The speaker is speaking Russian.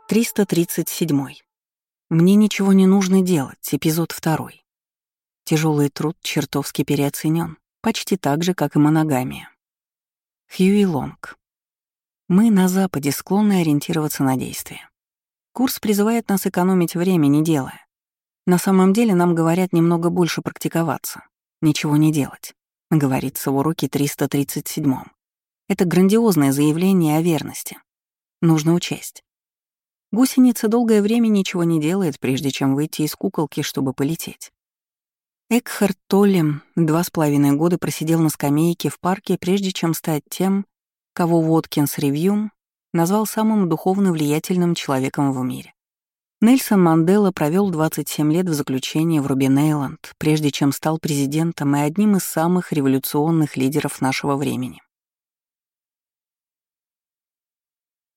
337. Мне ничего не нужно делать. Эпизод 2. Тяжелый труд чертовски переоценен, почти так же, как и моногамия. Хьюи Лонг. Мы на Западе склонны ориентироваться на действия. Курс призывает нас экономить время, не делая. На самом деле нам говорят немного больше практиковаться, ничего не делать, говорится в уроке 337. Это грандиозное заявление о верности. Нужно учесть. Гусеница долгое время ничего не делает, прежде чем выйти из куколки, чтобы полететь. Экхарт Толле 2,5 года просидел на скамейке в парке, прежде чем стать тем, кого Уоткинс Ревью назвал самым духовно влиятельным человеком в мире. Нельсон Мандела провел 27 лет в заключении в Робben-Айленд, прежде чем стал президентом и одним из самых революционных лидеров нашего времени.